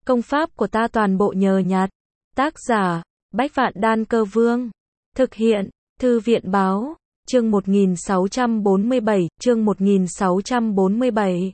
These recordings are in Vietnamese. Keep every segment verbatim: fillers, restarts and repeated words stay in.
Công pháp của ta toàn bộ nhờ nhặt. Tác giả, Bách Vạn Đan Cơ Vương. Thực hiện, Thư viện Báo. Chương một nghìn sáu trăm bốn mươi bảy, chương một nghìn sáu trăm bốn mươi bảy.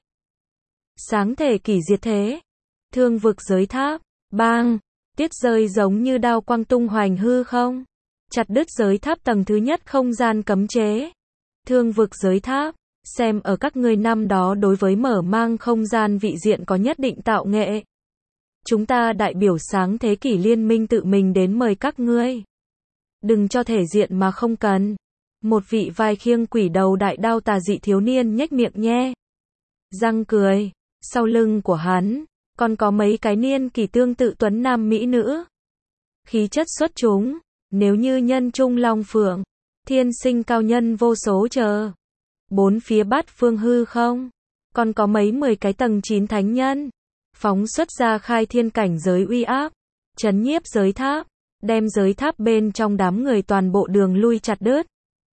Sáng thể kỷ diệt thế. Thương vực giới tháp. Bang. Tiết rơi giống như đao quang tung hoành hư không. Chặt đứt giới tháp tầng thứ nhất không gian cấm chế. Thương vực giới tháp. Xem ở các ngươi năm đó đối với mở mang không gian vị diện có nhất định tạo nghệ. Chúng ta đại biểu sáng thế kỷ liên minh tự mình đến mời các ngươi. Đừng cho thể diện mà không cần. Một vị vai khiêng quỷ đầu đại đao tà dị thiếu niên nhếch miệng nhe răng cười. Sau lưng của hắn, còn có mấy cái niên kỷ tương tự tuấn nam mỹ nữ. Khí chất xuất chúng, nếu như nhân trung long phượng, thiên sinh cao nhân vô số chờ. Bốn phía bát phương hư không, còn có mấy mười cái tầng chín thánh nhân. Phóng xuất ra khai thiên cảnh giới uy áp, chấn nhiếp giới tháp, đem giới tháp bên trong đám người toàn bộ đường lui chặt đứt.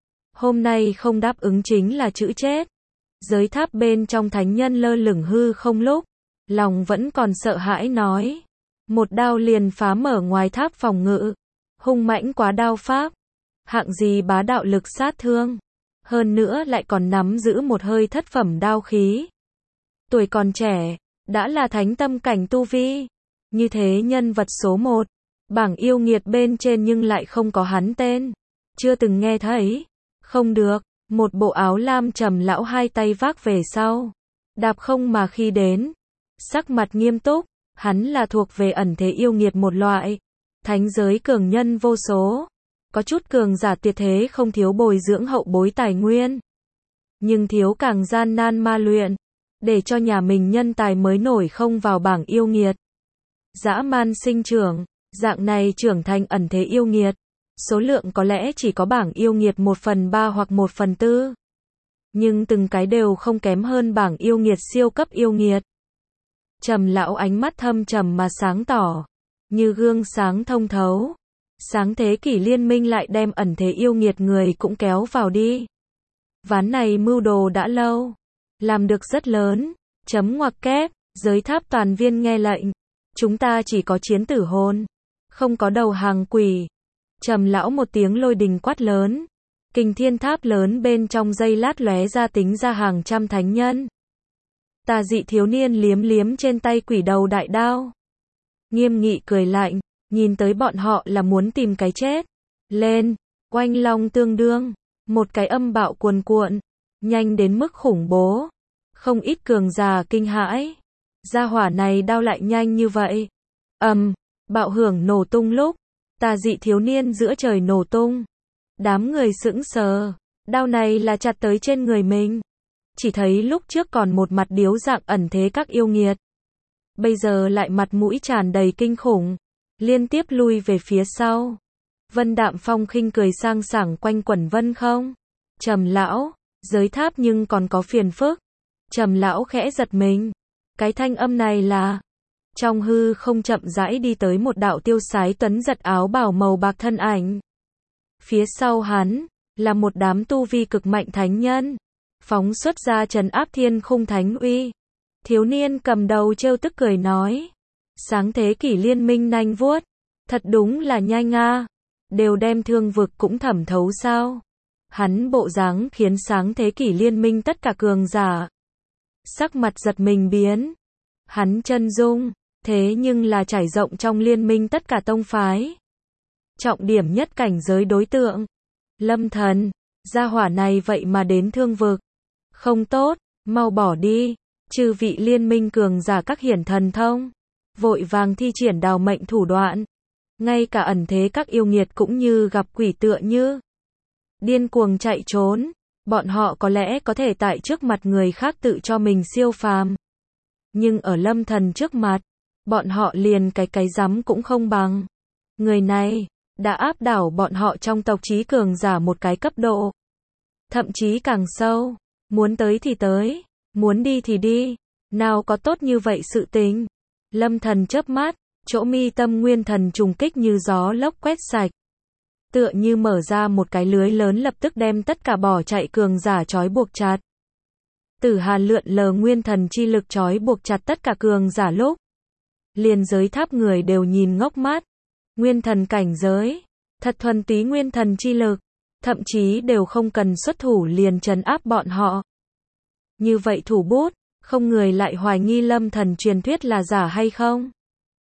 Hôm nay không đáp ứng chính là chữ chết. Giới tháp bên trong thánh nhân lơ lửng hư không lúc, lòng vẫn còn sợ hãi nói. Một đao liền phá mở ngoài tháp phòng ngự. Hung mãnh quá đao pháp. Hạng gì bá đạo lực sát thương. Hơn nữa lại còn nắm giữ một hơi thất phẩm đao khí. Tuổi còn trẻ, đã là thánh tâm cảnh tu vi. Như thế nhân vật số một. Bảng yêu nghiệt bên trên nhưng lại không có hắn tên. Chưa từng nghe thấy. Không được, một bộ áo lam trầm lão hai tay vác về sau. Đạp không mà khi đến. Sắc mặt nghiêm túc, hắn là thuộc về ẩn thế yêu nghiệt một loại. Thánh giới cường nhân vô số. Có chút cường giả tuyệt thế không thiếu bồi dưỡng hậu bối tài nguyên. Nhưng thiếu càng gian nan ma luyện. Để cho nhà mình nhân tài mới nổi không vào bảng yêu nghiệt. Dã man sinh trưởng, dạng này trưởng thành ẩn thế yêu nghiệt. Số lượng có lẽ chỉ có bảng yêu nghiệt một phần ba hoặc một phần tư. Nhưng từng cái đều không kém hơn bảng yêu nghiệt siêu cấp yêu nghiệt. Trầm lão ánh mắt thâm trầm mà sáng tỏ. Như gương sáng thông thấu. Sáng thế kỷ liên minh lại đem ẩn thế yêu nghiệt người cũng kéo vào đi. Ván này mưu đồ đã lâu. Làm được rất lớn. Chấm ngoặc kép. Giới tháp toàn viên nghe lệnh. Chúng ta chỉ có chiến tử hồn. Không có đầu hàng quỷ. Trầm lão một tiếng lôi đình quát lớn. Kình thiên tháp lớn bên trong giây lát lóe ra tính ra hàng trăm thánh nhân. Tà dị thiếu niên liếm liếm trên tay quỷ đầu đại đao. Nghiêm nghị cười lạnh. Nhìn tới bọn họ là muốn tìm cái chết. Lên. Oanh long tương đương. Một cái âm bạo cuồn cuộn. Nhanh đến mức khủng bố. Không ít cường già kinh hãi. Gia hỏa này đao lại nhanh như vậy. Ầm. Um, bạo hưởng nổ tung lúc. Tà dị thiếu niên giữa trời nổ tung. Đám người sững sờ. Đao này là chặt tới trên người mình. Chỉ thấy lúc trước còn một mặt điếu dạng ẩn thế các yêu nghiệt. Bây giờ lại mặt mũi tràn đầy kinh khủng. Liên tiếp lui về phía sau. Vân Đạm Phong khinh cười sang sảng quanh quẩn vân không. Trầm lão, giới tháp nhưng còn có phiền phức. Trầm lão khẽ giật mình. Cái thanh âm này là. Trong hư không chậm rãi đi tới một đạo tiêu sái tuấn giật áo bào màu bạc thân ảnh. Phía sau hắn, là một đám tu vi cực mạnh thánh nhân. Phóng xuất ra trấn áp thiên khung thánh uy. Thiếu niên cầm đầu trêu tức cười nói. Sáng thế kỷ liên minh nanh vuốt. Thật đúng là nhanh a. Đều đem thương vực cũng thẩm thấu sao. Hắn bộ dáng khiến sáng thế kỷ liên minh tất cả cường giả. Sắc mặt giật mình biến. Hắn chân dung. Thế nhưng là trải rộng trong liên minh tất cả tông phái. Trọng điểm nhất cảnh giới đối tượng. Lâm thần. Gia hỏa này vậy mà đến thương vực. Không tốt, mau bỏ đi. Chư vị liên minh cường giả các hiển thần thông. Vội vàng thi triển đào mệnh thủ đoạn. Ngay cả ẩn thế các yêu nghiệt cũng như gặp quỷ tựa như. Điên cuồng chạy trốn. Bọn họ có lẽ có thể tại trước mặt người khác tự cho mình siêu phàm. Nhưng ở lâm thần trước mặt. Bọn họ liền cái cái rắm cũng không bằng. Người này, đã áp đảo bọn họ trong tộc chí cường giả một cái cấp độ. Thậm chí càng sâu. Muốn tới thì tới. Muốn đi thì đi. Nào có tốt như vậy sự tình. Lâm thần chớp mắt. Chỗ mi tâm nguyên thần trùng kích như gió lốc quét sạch. Tựa như mở ra một cái lưới lớn lập tức đem tất cả bỏ chạy cường giả trói buộc chặt. Tử Hàn lượn lờ nguyên thần chi lực trói buộc chặt tất cả cường giả lúc. liền giới tháp người đều nhìn ngốc mắt. Nguyên thần cảnh giới, thật thuần túy nguyên thần chi lực, thậm chí đều không cần xuất thủ liền trấn áp bọn họ. Như vậy thủ bút, không người lại hoài nghi Lâm Thần truyền thuyết là giả hay không.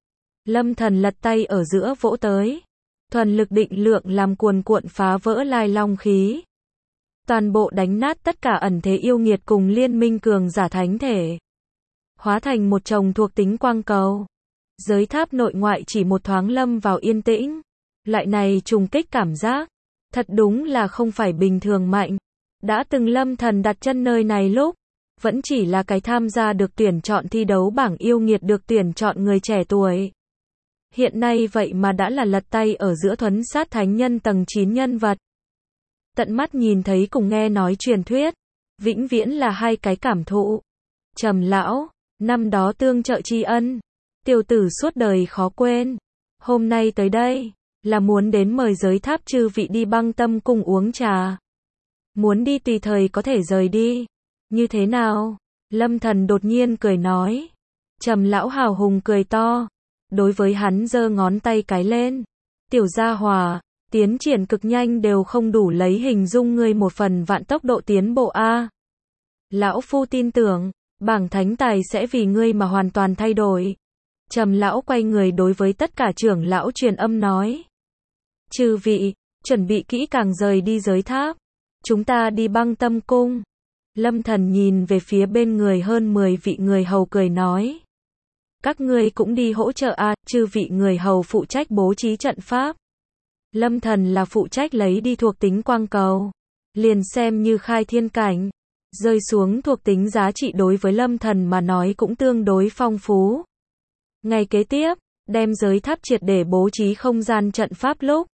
Lâm Thần lật tay ở giữa vỗ tới, thuần lực định lượng làm cuồn cuộn phá vỡ lai long khí. Toàn bộ đánh nát tất cả ẩn thế yêu nghiệt cùng liên minh cường giả thánh thể. Hóa thành một chồng thuộc tính quang cầu. Giới tháp nội ngoại chỉ một thoáng lâm vào yên tĩnh. Loại này trùng kích cảm giác, thật đúng là không phải bình thường mạnh. Đã từng Lâm Thần đặt chân nơi này lúc, vẫn chỉ là cái tham gia được tuyển chọn thi đấu bảng yêu nghiệt được tuyển chọn người trẻ tuổi. Hiện nay vậy mà đã là lật tay ở giữa thuấn sát thánh nhân tầng chín nhân vật. Tận mắt nhìn thấy cùng nghe nói truyền thuyết, vĩnh viễn là hai cái cảm thụ. Trầm lão, năm đó tương trợ tri ân, tiểu tử suốt đời khó quên. Hôm nay tới đây, là muốn đến mời giới tháp chư vị đi Băng Tâm Cung uống trà. Muốn đi tùy thời có thể rời đi. Như thế nào? Lâm Thần đột nhiên cười nói. Trầm lão hào hùng cười to. Đối với hắn giơ ngón tay cái lên. Tiểu gia hòa, tiến triển cực nhanh đều không đủ lấy hình dung ngươi một phần vạn tốc độ tiến bộ a. Lão phu tin tưởng, bảng thánh tài sẽ vì ngươi mà hoàn toàn thay đổi. Trầm lão quay người đối với tất cả trưởng lão truyền âm nói. Chư vị, chuẩn bị kỹ càng rời đi giới tháp. Chúng ta đi Băng Tâm Cung. Lâm Thần nhìn về phía bên người hơn mười vị người hầu cười nói. Các ngươi cũng đi hỗ trợ a, à, chư vị người hầu phụ trách bố trí trận pháp. Lâm Thần là phụ trách lấy đi thuộc tính quang cầu. Liền xem như khai thiên cảnh. Rơi xuống thuộc tính giá trị đối với Lâm Thần mà nói cũng tương đối phong phú. Ngày kế tiếp, đem giới tháp triệt để bố trí không gian trận pháp lúc.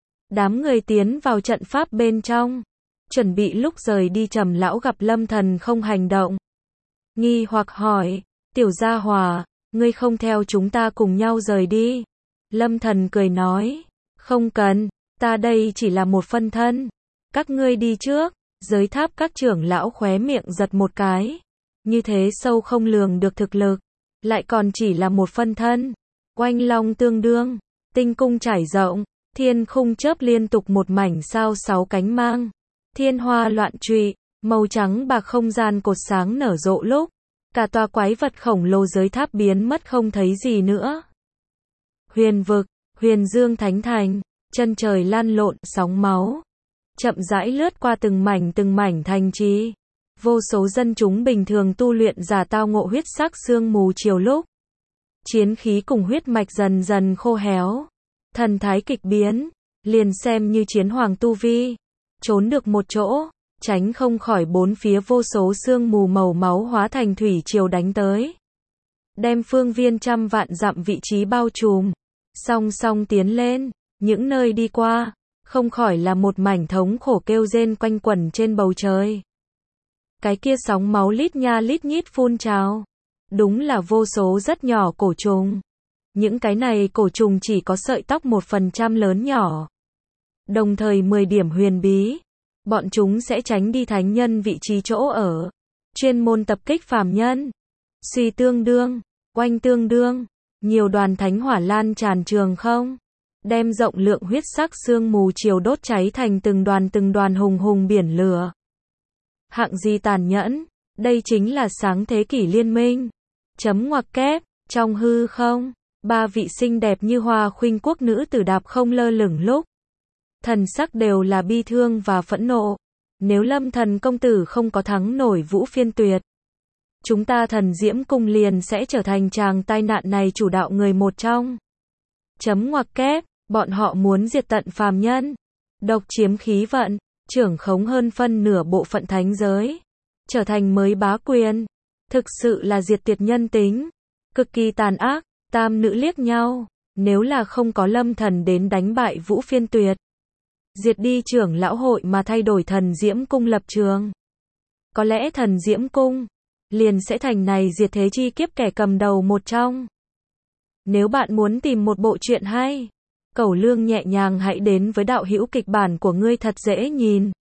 Đám người tiến vào trận pháp bên trong. Chuẩn bị lúc rời đi Trầm lão gặp Lâm Thần không hành động. Nghi hoặc hỏi, tiểu gia hòa, ngươi không theo chúng ta cùng nhau rời đi. Lâm Thần cười nói, không cần, ta đây chỉ là một phân thân. Các ngươi đi trước. Giới tháp các trưởng lão khóe miệng giật một cái. Như thế sâu không lường được thực lực. Lại còn chỉ là một phân thân. Oanh long tương đương. Tinh cung trải rộng. Thiên khung chớp liên tục một mảnh sao sáu cánh mang. Thiên hoa loạn trụy. Màu trắng bạc không gian cột sáng nở rộ lúc. Cả tòa quái vật khổng lồ giới tháp biến mất không thấy gì nữa. Huyền vực. Huyền dương thánh thành. Chân trời lan lộn sóng máu. Chậm rãi lướt qua từng mảnh từng mảnh thành trì. Vô số dân chúng bình thường tu luyện giả tao ngộ huyết sắc sương mù chiều lúc. Chiến khí cùng huyết mạch dần dần khô héo. Thần thái kịch biến. Liền xem như chiến hoàng tu vi. Trốn được một chỗ. Tránh không khỏi bốn phía vô số sương mù màu máu hóa thành thủy triều đánh tới. Đem phương viên trăm vạn dặm vị trí bao trùm. Song song tiến lên. Những nơi đi qua. Không khỏi là một mảnh thống khổ kêu rên quanh quẩn trên bầu trời. Cái kia sóng máu lít nha lít nhít phun trào. Đúng là vô số rất nhỏ cổ trùng. Những cái này cổ trùng chỉ có sợi tóc một phần trăm lớn nhỏ. Đồng thời mười điểm huyền bí. Bọn chúng sẽ tránh đi thánh nhân vị trí chỗ ở. Chuyên môn tập kích phàm nhân. Suy tương đương. Oanh tương đương. Nhiều đoàn thánh hỏa lan tràn trường không. Đem rộng lượng huyết sắc sương mù chiều đốt cháy thành từng đoàn từng đoàn hùng hùng biển lửa. Hạng gì tàn nhẫn, đây chính là sáng thế kỷ liên minh. Chấm ngoặc kép, trong hư không, ba vị xinh đẹp như hoa khuynh quốc nữ tử đạp không lơ lửng lúc. Thần sắc đều là bi thương và phẫn nộ. Nếu Lâm Thần công tử không có thắng nổi Vũ Phiên Tuyệt, chúng ta Thần Diễm Cung liền sẽ trở thành chàng tai nạn này chủ đạo người một trong. Chấm ngoặc kép. Bọn họ muốn diệt tận phàm nhân, độc chiếm khí vận, trưởng khống hơn phân nửa bộ phận thánh giới, trở thành mới bá quyền, thực sự là diệt tuyệt nhân tính, cực kỳ tàn ác. Tam nữ liếc nhau, nếu là không có Lâm Thần đến đánh bại Vũ Phiên Tuyệt, diệt đi trưởng lão hội mà thay đổi Thần Diễm Cung lập trường, có lẽ Thần Diễm Cung liền sẽ thành này diệt thế chi kiếp kẻ cầm đầu một trong. Nếu bạn muốn tìm một bộ truyện hay, Cẩu Lương nhẹ nhàng hãy đến với đạo hữu kịch bản của ngươi thật dễ nhìn.